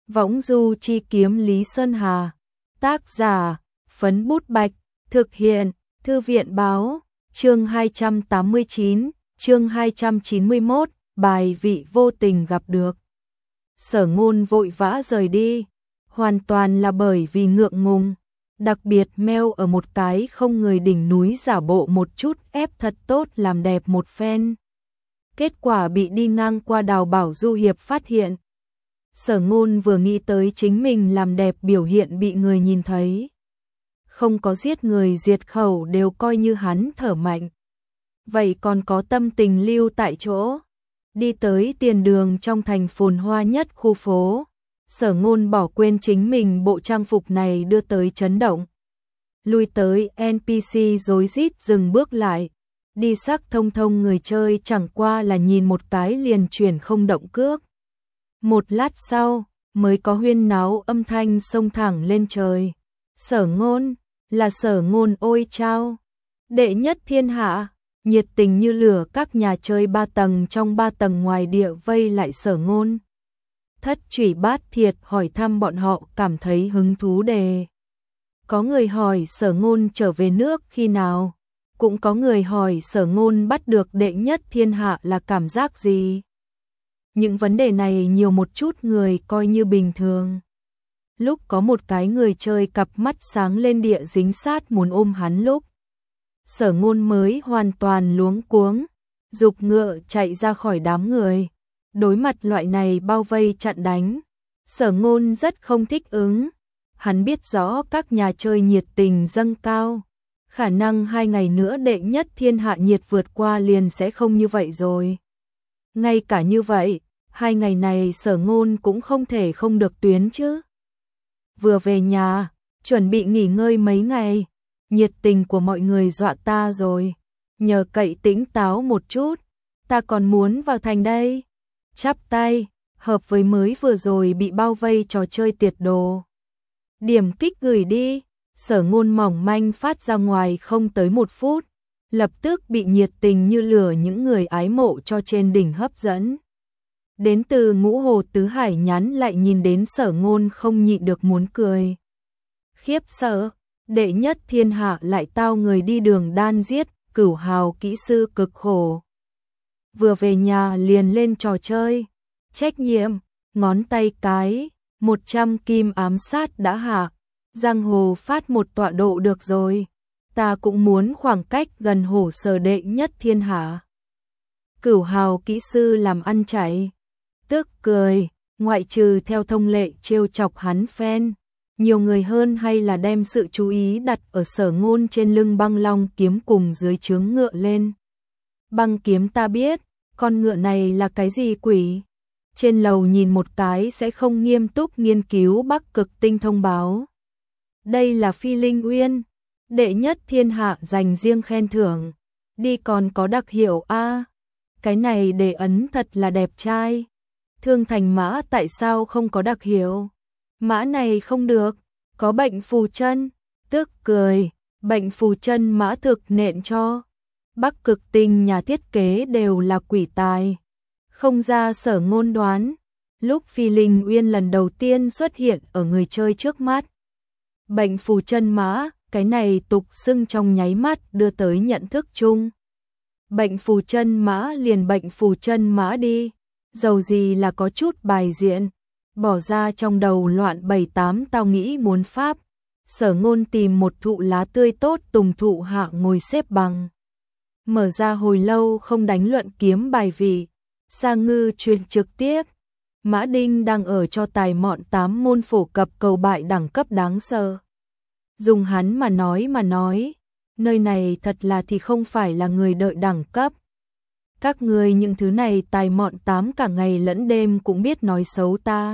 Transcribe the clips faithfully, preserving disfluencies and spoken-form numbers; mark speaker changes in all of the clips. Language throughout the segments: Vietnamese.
Speaker 1: Võng du chi kiếm Lý Sơn Hà. Tác giả, Phấn Bút Bạch. Thực hiện, Thư viện Báo. Chương hai trăm tám mươi chín, chương hai trăm chín mươi mốt, bài vị vô tình gặp được. Sở Ngôn vội vã rời đi, hoàn toàn là bởi vì ngượng ngùng, đặc biệt meo ở một cái không người đỉnh núi giả bộ một chút ép thật tốt làm đẹp một phen. Kết quả bị đi ngang qua Đào Bảo Du Hiệp phát hiện. Sở Ngôn vừa nghĩ tới chính mình làm đẹp biểu hiện bị người nhìn thấy. Không có giết người diệt khẩu đều coi như hắn thở mạnh. Vậy còn có tâm tình lưu tại chỗ. Đi tới tiền đường trong thành phồn hoa nhất khu phố. Sở Ngôn bỏ quên chính mình bộ trang phục này đưa tới chấn động. Lui tới en pê xê rối rít dừng bước lại. Đi sắc thông thông người chơi chẳng qua là nhìn một cái liền chuyển không động cước. Một lát sau, mới có huyên náo âm thanh xông thẳng lên trời. Sở Ngôn, là Sở Ngôn ôi chao. Đệ nhất thiên hạ, nhiệt tình như lửa các nhà chơi ba tầng trong ba tầng ngoài địa vây lại Sở Ngôn. Thất Trủy Bát Thiệt hỏi thăm bọn họ cảm thấy hứng thú đề. Có người hỏi Sở Ngôn trở về nước khi nào, cũng có người hỏi Sở Ngôn bắt được đệ nhất thiên hạ là cảm giác gì. Những vấn đề này nhiều một chút người coi như bình thường. Lúc có một cái người chơi cặp mắt sáng lên địa dính sát muốn ôm hắn lúc. Sở Ngôn mới hoàn toàn luống cuống, giục ngựa chạy ra khỏi đám người. Đối mặt loại này bao vây chặn đánh, Sở Ngôn rất không thích ứng. Hắn biết rõ các nhà chơi nhiệt tình dâng cao. Khả năng hai ngày nữa đệ nhất thiên hạ nhiệt vượt qua liền sẽ không như vậy rồi. Ngay cả như vậy, hai ngày này Sở Ngôn cũng không thể không được tuyến chứ. Vừa về nhà, chuẩn bị nghỉ ngơi mấy ngày, nhiệt tình của mọi người dọa ta rồi. Nhờ cậy tĩnh táo một chút, ta còn muốn vào thành đây. Chắp tay, hợp với mới vừa rồi bị bao vây trò chơi tiệt đồ. Điểm kích gửi đi, Sở Ngôn mỏng manh phát ra ngoài không tới một phút, lập tức bị nhiệt tình như lửa những người ái mộ cho trên đỉnh hấp dẫn. Đến từ Ngũ Hồ Tứ Hải nhắn lại nhìn đến Sở Ngôn không nhịn được muốn cười. Khiếp sợ, đệ nhất thiên hạ lại tao người đi đường đan giết, Cửu Hào kỹ sư cực khổ. Vừa về nhà liền lên trò chơi, trách nhiệm, ngón tay cái, một trăm kim ám sát đã hạ, giang hồ phát một tọa độ được rồi, ta cũng muốn khoảng cách gần hổ sở đệ nhất thiên hạ. Cửu Hào kỹ sư làm ăn chạy, tức cười, ngoại trừ theo thông lệ trêu chọc hắn phen, nhiều người hơn hay là đem sự chú ý đặt ở Sở Ngôn trên lưng băng long kiếm cùng dưới trướng ngựa lên. Băng kiếm ta biết, con ngựa này là cái gì quỷ? Trên lầu nhìn một cái sẽ không nghiêm túc nghiên cứu Bắc Cực Tinh thông báo. Đây là Phi Linh Uyên, đệ nhất thiên hạ dành riêng khen thưởng, đi còn có đặc hiệu a. Cái này để ấn thật là đẹp trai. Thương Thành mã tại sao không có đặc hiệu? Mã này không được, có bệnh phù chân, tức cười, bệnh phù chân mã thực nện cho. Bắc Cực Tinh nhà thiết kế đều là quỷ tài. Không ra Sở Ngôn đoán, lúc Phi Linh Uyên lần đầu tiên xuất hiện ở người chơi trước mắt. Bệnh phù chân mã, cái này tục xưng trong nháy mắt đưa tới nhận thức chung. Bệnh phù chân mã liền bệnh phù chân mã đi, dầu gì là có chút bài diện, bỏ ra trong đầu loạn bảy tám tao nghĩ muốn pháp. Sở Ngôn tìm một thụ lá tươi tốt tùng thụ hạ ngồi xếp bằng. Mở ra hồi lâu không đánh luận kiếm bài vị, Sa Ngư truyền trực tiếp. Mã Đinh đang ở cho tài mọn tám môn phổ cập cầu bại đẳng cấp đáng sợ. Dùng hắn mà nói mà nói, nơi này thật là thì không phải là người đợi đẳng cấp. Các người những thứ này tài mọn tám cả ngày lẫn đêm cũng biết nói xấu ta.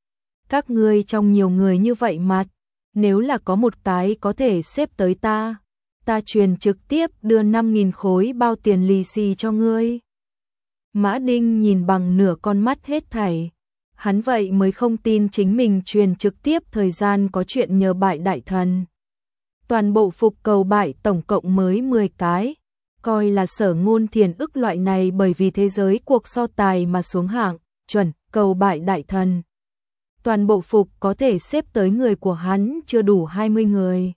Speaker 1: Các người trong nhiều người như vậy mặt, nếu là có một cái có thể xếp tới ta, ta truyền trực tiếp đưa năm nghìn khối bao tiền lì xì cho ngươi. Mã Đinh nhìn bằng nửa con mắt hết thảy. Hắn vậy mới không tin chính mình truyền trực tiếp thời gian có chuyện nhờ bại đại thần. Toàn bộ phục cầu bại tổng cộng mới mười cái. Coi là Sở Ngôn thiền ức loại này bởi vì thế giới cuộc so tài mà xuống hạng, chuẩn, cầu bại đại thần. toàn bộ phục có thể xếp tới người của hắn chưa đủ hai mươi người.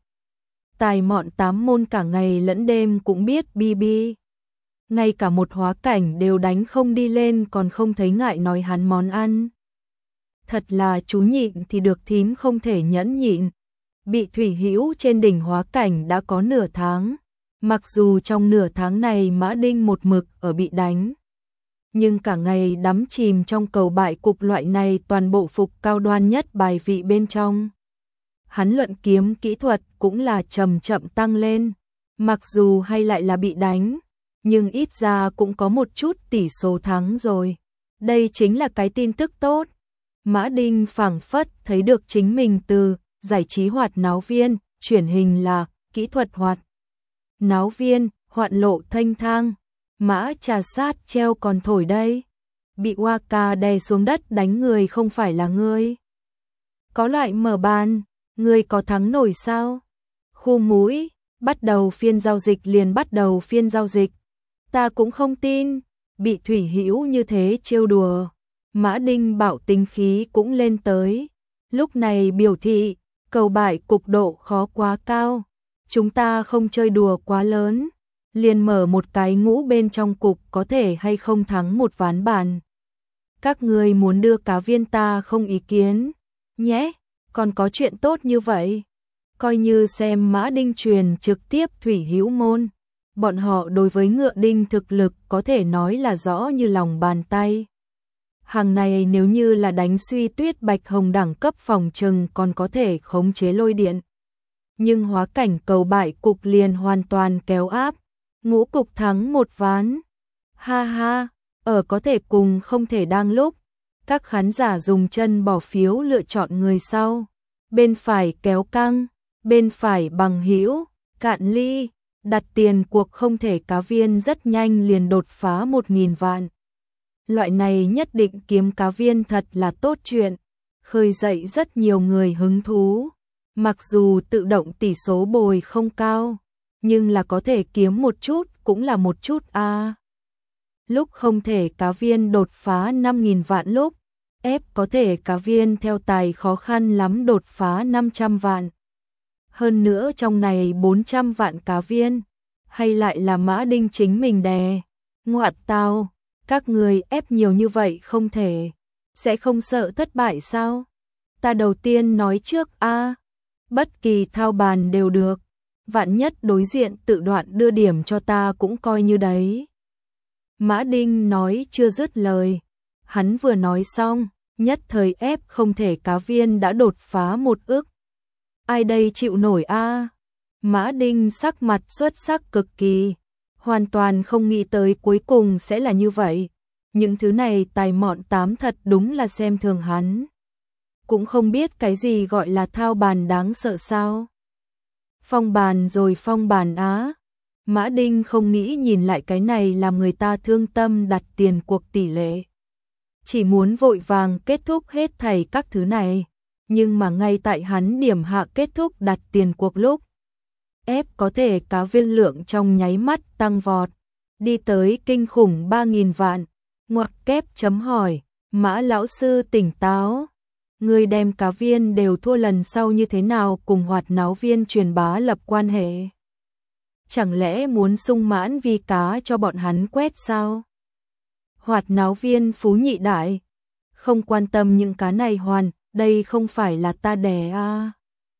Speaker 1: Tài mọn tám môn cả ngày lẫn đêm cũng biết bi bi. Ngay cả một hóa cảnh đều đánh không đi lên còn không thấy ngại nói hắn món ăn. Thật là chú nhịn thì được thím không thể nhẫn nhịn. Bị Thủy Hữu trên đỉnh hóa cảnh đã có nửa tháng. Mặc dù trong nửa tháng này Mã Đinh một mực ở bị đánh. Nhưng cả ngày đắm chìm trong cầu bại cục loại này toàn bộ phục cao đoan nhất bài vị bên trong. Hắn luận kiếm kỹ thuật cũng là chậm chậm tăng lên. Mặc dù hay lại là bị đánh, nhưng ít ra cũng có một chút tỷ số thắng rồi. Đây chính là cái tin tức tốt. Mã Đinh phảng phất thấy được chính mình từ giải trí hoạt náo viên, chuyển hình là kỹ thuật hoạt náo viên, hoạn lộ thanh thang. Mã trà sát treo còn thổi đây. Bị Waka đè xuống đất đánh người không phải là ngươi. Có loại mở bàn, ngươi có thắng nổi sao? Khu mũi, bắt đầu phiên giao dịch liền bắt đầu phiên giao dịch. Ta cũng không tin, bị Thủy Hữu như thế trêu đùa. Mã Đinh bạo tính khí cũng lên tới. Lúc này biểu thị, cầu bại cục độ khó quá cao. Chúng ta không chơi đùa quá lớn. Liền mở một cái ngũ bên trong cục có thể hay không thắng một ván bàn. Các người muốn đưa cá viên ta không ý kiến. Nhé, còn có chuyện tốt như vậy. Coi như xem Mã Đinh truyền trực tiếp Thủy Hữu môn. Bọn họ đối với Ngựa Đinh thực lực có thể nói là rõ như lòng bàn tay. Hàng này nếu như là đánh Suy Tuyết Bạch Hồng đẳng cấp phòng trừng còn có thể khống chế lôi điện. Nhưng hóa cảnh cầu bại cục liền hoàn toàn kéo áp. Ngũ cục thắng một ván. Ha ha, ở có thể cùng không thể đang lúc. Các khán giả dùng chân bỏ phiếu lựa chọn người sau. Bên phải kéo căng, bên phải bằng hữu, cạn ly. Đặt tiền cuộc không thể cá viên rất nhanh liền đột phá một nghìn vạn. Loại này nhất định kiếm cá viên thật là tốt chuyện. Khơi dậy rất nhiều người hứng thú. Mặc dù tự động tỷ số bồi không cao, nhưng là có thể kiếm một chút cũng là một chút a. À. Lúc không thể cá viên đột phá năm nghìn vạn lúc, ép có thể cá viên theo tài khó khăn lắm đột phá năm trăm vạn. Hơn nữa trong này bốn trăm vạn cá viên, hay lại là Mã Đinh chính mình đè. Ngoạn tao, các người ép nhiều như vậy không thể, sẽ không sợ thất bại sao? Ta đầu tiên nói trước a, à, bất kỳ thao bàn đều được. Vạn nhất đối diện tự đoạn đưa điểm cho ta cũng coi như đấy. Mã Đinh nói chưa dứt lời. Hắn vừa nói xong, nhất thời ép không thể cá viên đã đột phá một ức. Ai đây chịu nổi a? À? Mã Đinh sắc mặt xuất sắc cực kỳ. Hoàn toàn không nghĩ tới cuối cùng sẽ là như vậy. Những thứ này tài mọn tám thật đúng là xem thường hắn. Cũng không biết cái gì gọi là thao bàn đáng sợ sao. Phong bàn rồi phong bàn á. Mã Đinh không nghĩ nhìn lại cái này làm người ta thương tâm đặt tiền cuộc tỷ lệ. Chỉ muốn vội vàng kết thúc hết thảy các thứ này. Nhưng mà ngay tại hắn điểm hạ kết thúc đặt tiền cuộc lúc. Ép có thể cá viên lượng trong nháy mắt tăng vọt. Đi tới kinh khủng ba nghìn vạn. Ngoặc kép chấm hỏi. Mã lão sư tỉnh táo. Người đem cá viên đều thua lần sau như thế nào cùng hoạt náo viên truyền bá lập quan hệ. Chẳng lẽ muốn sung mãn vì cá cho bọn hắn quét sao? Hoạt náo viên phú nhị đại. Không quan tâm những cá này hoàn, đây không phải là ta đẻ à.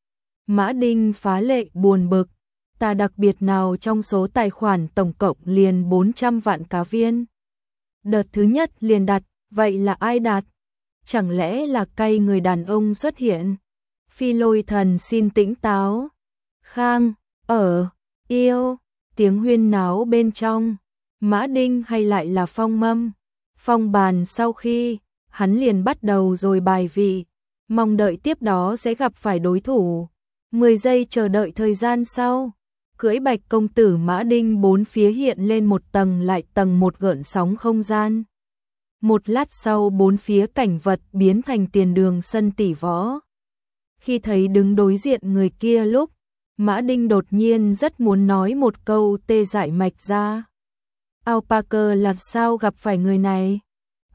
Speaker 1: Mã Đinh phá lệ buồn bực. Ta đặc biệt nào trong số tài khoản tổng cộng liền bốn trăm vạn cá viên. Đợt thứ nhất liền đặt, vậy là ai đặt? Chẳng lẽ là cay người đàn ông xuất hiện? Phi Lôi Thần xin tĩnh táo. Khang, ở, yêu, tiếng huyên náo bên trong. Mã Đinh hay lại là phong mâm. Phong bàn sau khi, hắn liền bắt đầu rồi bài vị. Mong đợi tiếp đó sẽ gặp phải đối thủ. mười giây chờ đợi thời gian sau. Cưỡi bạch công tử Mã Đinh bốn phía hiện lên một tầng lại tầng một gợn sóng không gian. Một lát sau bốn phía cảnh vật biến thành tiền đường sân tỷ võ. Khi thấy đứng đối diện người kia lúc, Mã Đinh đột nhiên rất muốn nói một câu tê dại mạch ra. Alpaca là sao gặp phải người này?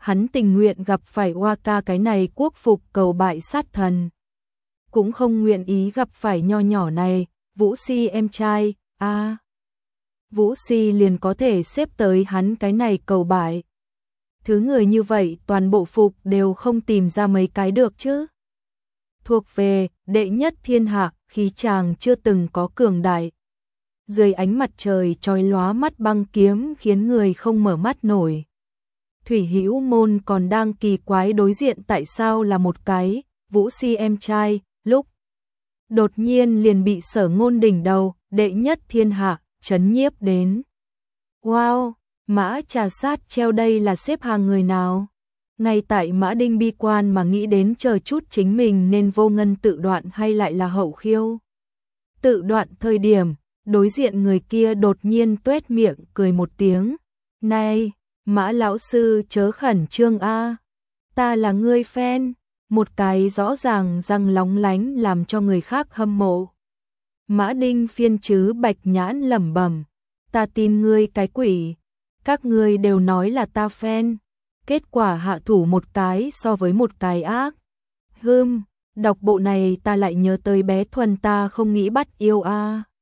Speaker 1: hắn tình nguyện gặp phải Hoa Ca cái này quốc phục cầu bại sát thần. Cũng không nguyện ý gặp phải nho nhỏ này, Vũ Si em trai, a à, Vũ Si liền có thể xếp tới hắn cái này cầu bại. Thứ người như vậy toàn bộ phục đều không tìm ra mấy cái được chứ. Thuộc về đệ nhất thiên hạ, khí chàng chưa từng có cường đại. Dưới ánh mặt trời chói lóa mắt băng kiếm khiến người không mở mắt nổi. Thủy Hữu Môn còn đang kỳ quái đối diện tại sao là một cái Vũ Si em trai, lúc đột nhiên liền bị Sở Ngôn đỉnh đầu, đệ nhất thiên hạ, chấn nhiếp đến. Wow, Mã Trà Sát treo đây là xếp hàng người nào? Ngay tại Mã Đinh bi quan mà nghĩ đến chờ chút chính mình nên vô ngân tự đoạn hay lại là hậu khiêu. Tự đoạn thời điểm, đối diện người kia đột nhiên tuét miệng cười một tiếng. Này, Mã lão sư chớ khẩn trương a, ta là ngươi fan, một cái rõ ràng răng lóng lánh làm cho người khác hâm mộ. Mã Đinh phiên chứ bạch nhãn lẩm bẩm, ta tin ngươi cái quỷ, các ngươi đều nói là ta fan, kết quả hạ thủ một cái so với một cái ác. Hừm, đọc bộ này ta lại nhớ tới bé Thuần ta không nghĩ bắt yêu a.